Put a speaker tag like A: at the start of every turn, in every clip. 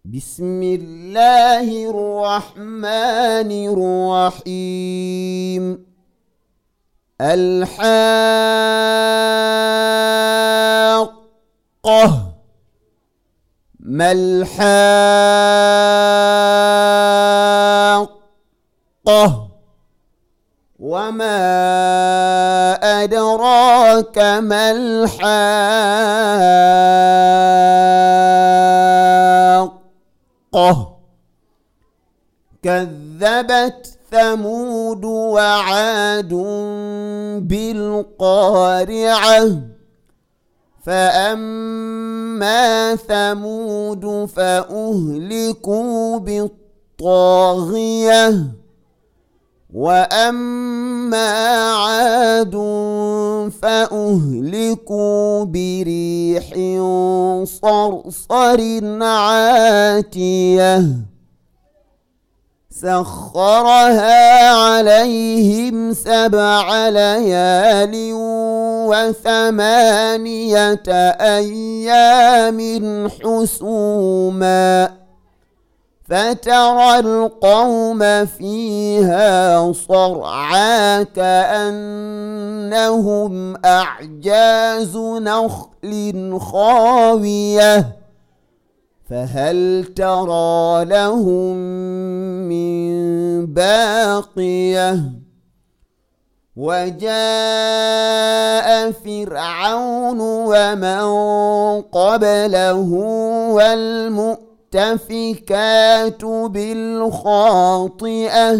A: بسم الله الرحمن الرحيم. الحاقة. ما الحاقة؟ وما أدراك ما الحاقة؟ كذبت ثمود وعاد بالقارعة. فأما ثمود فأهلكوا بالطاغية، وأما عاد فأهلكوا بريح صرصر عاتية سخرها عليهم 7 ليال و8 أيام حسوما، فترى القوم فيها صرعى كأنهم أعجاز نخل خاوية، فهل ترى لهم من باقية؟ وجاء فرعون ومن قبله والمؤتفكات بالخاطئة،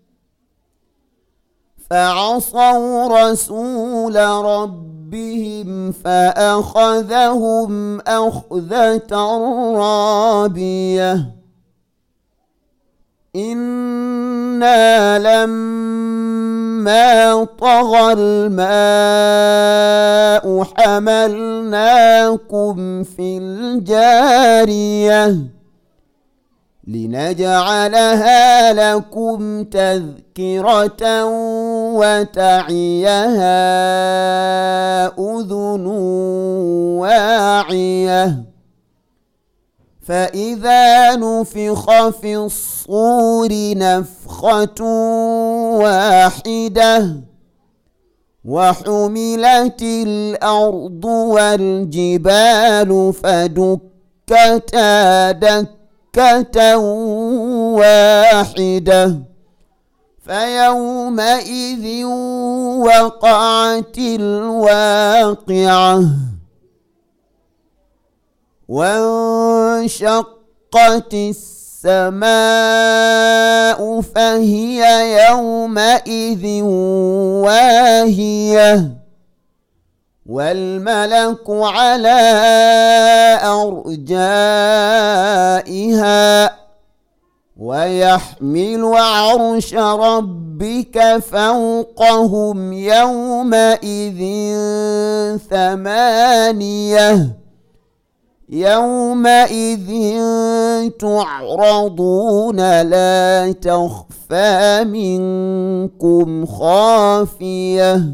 A: فعصوا رسول ربهم فأخذهم أخذة رابية. إنا لما طغى الماء حملناكم في الجارية لنجعلها لكم تذكرة وتعيها أذن واعية. فإذا نفخ في الصور نفخة واحدة وحملت الأرض والجبال فدكتا دكة واحدة، فيومئذ وقعت الواقعة. وانشقت السماء فهي يومئذ واهية، والملك على أرجائها، ويحمل عرش ربك فوقهم يومئذ 8. يومئذ تعرضون لا تخفى منكم خافية.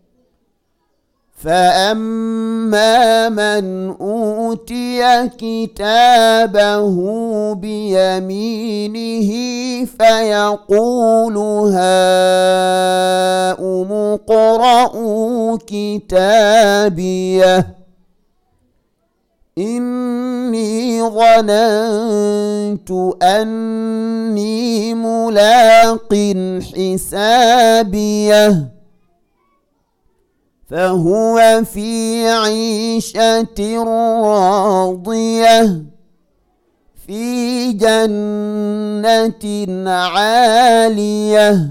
A: فأما من أوتي كتابه بيمينه فيقول هاؤم اقرءوا كتابيه إني ظننت أني ملاق حسابيه، فهو في عيشة راضية في جنة عالية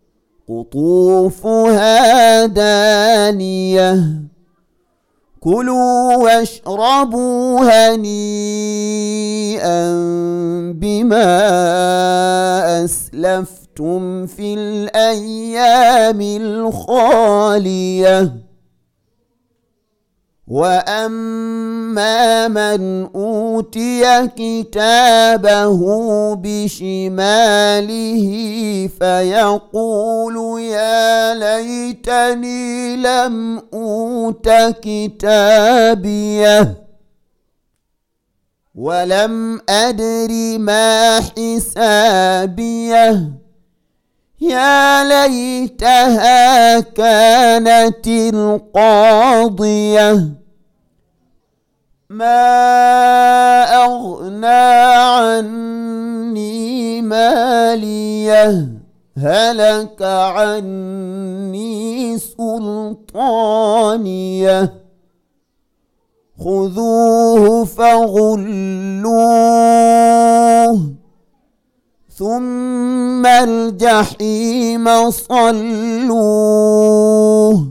A: قطوفها دانية. كلوا واشربوا هنيئا بما أسلفتم في الأيام الخالية. وأما من أوتي كتابه بشماله فيقول يا ليتني لم أوت كتابيه ولم أدر ما حسابيه يا ليتها كانت القاضية ما أغنى عني ماليه هلك عني سلطانيه خذوه فغلوه ثم الجحيم صلوه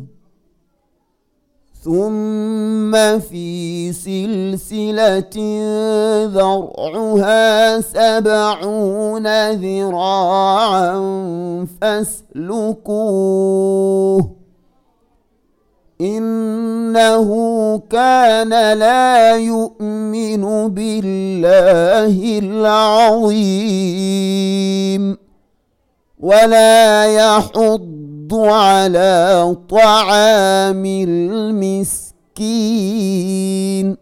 A: ثم في سلسلة ذرعها 70 ذراعا فاسلكوه إنه كان لا يؤمن بالله العظيم ولا يحض على طعام المسكين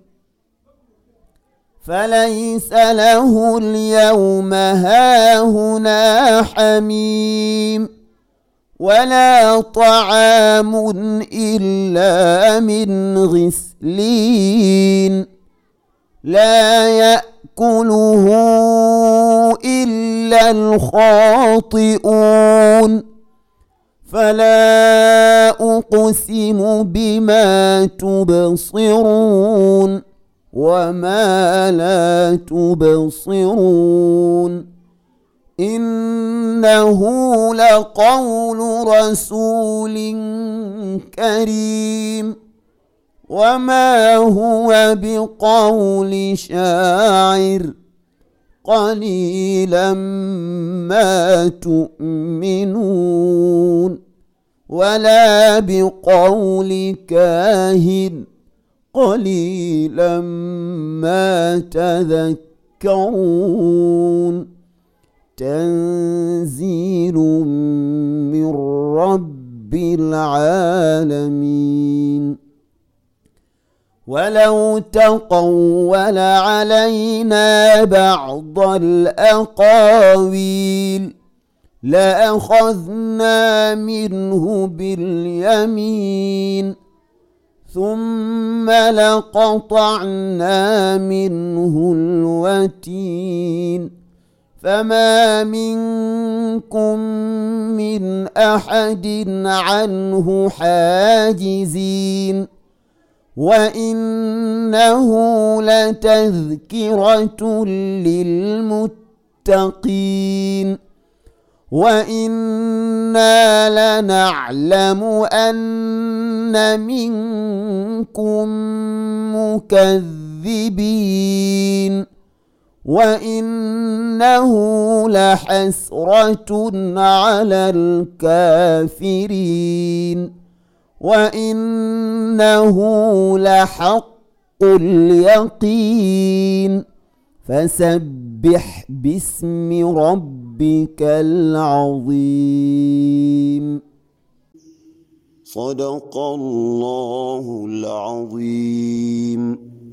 A: فليس له اليوم هاهنا حميم ولا طعام إلا من غسلين لا يأكله إلا الخاطئون فلا أقسم بما تبصرون وما لا تبصرون إنه لقول رسول كريم وما هو بقول شاعر قليلا ما تؤمنون ولا بقول كاهن قليلا ما تذكرون تنزيل من رب العالمين ولو تقول علينا بعض الأقاويل لأخذنا منه باليمين ثم لقطعنا منه الوتين فما منكم من أحد عنه حاجزين وإنه لتذكرة للمتقين وإنا لنعلم أن منكم مكذبين وإنه لحسرة على الكافرين وإنه لحق اليقين فسبح باسم ربك العظيم صدق الله العظيم.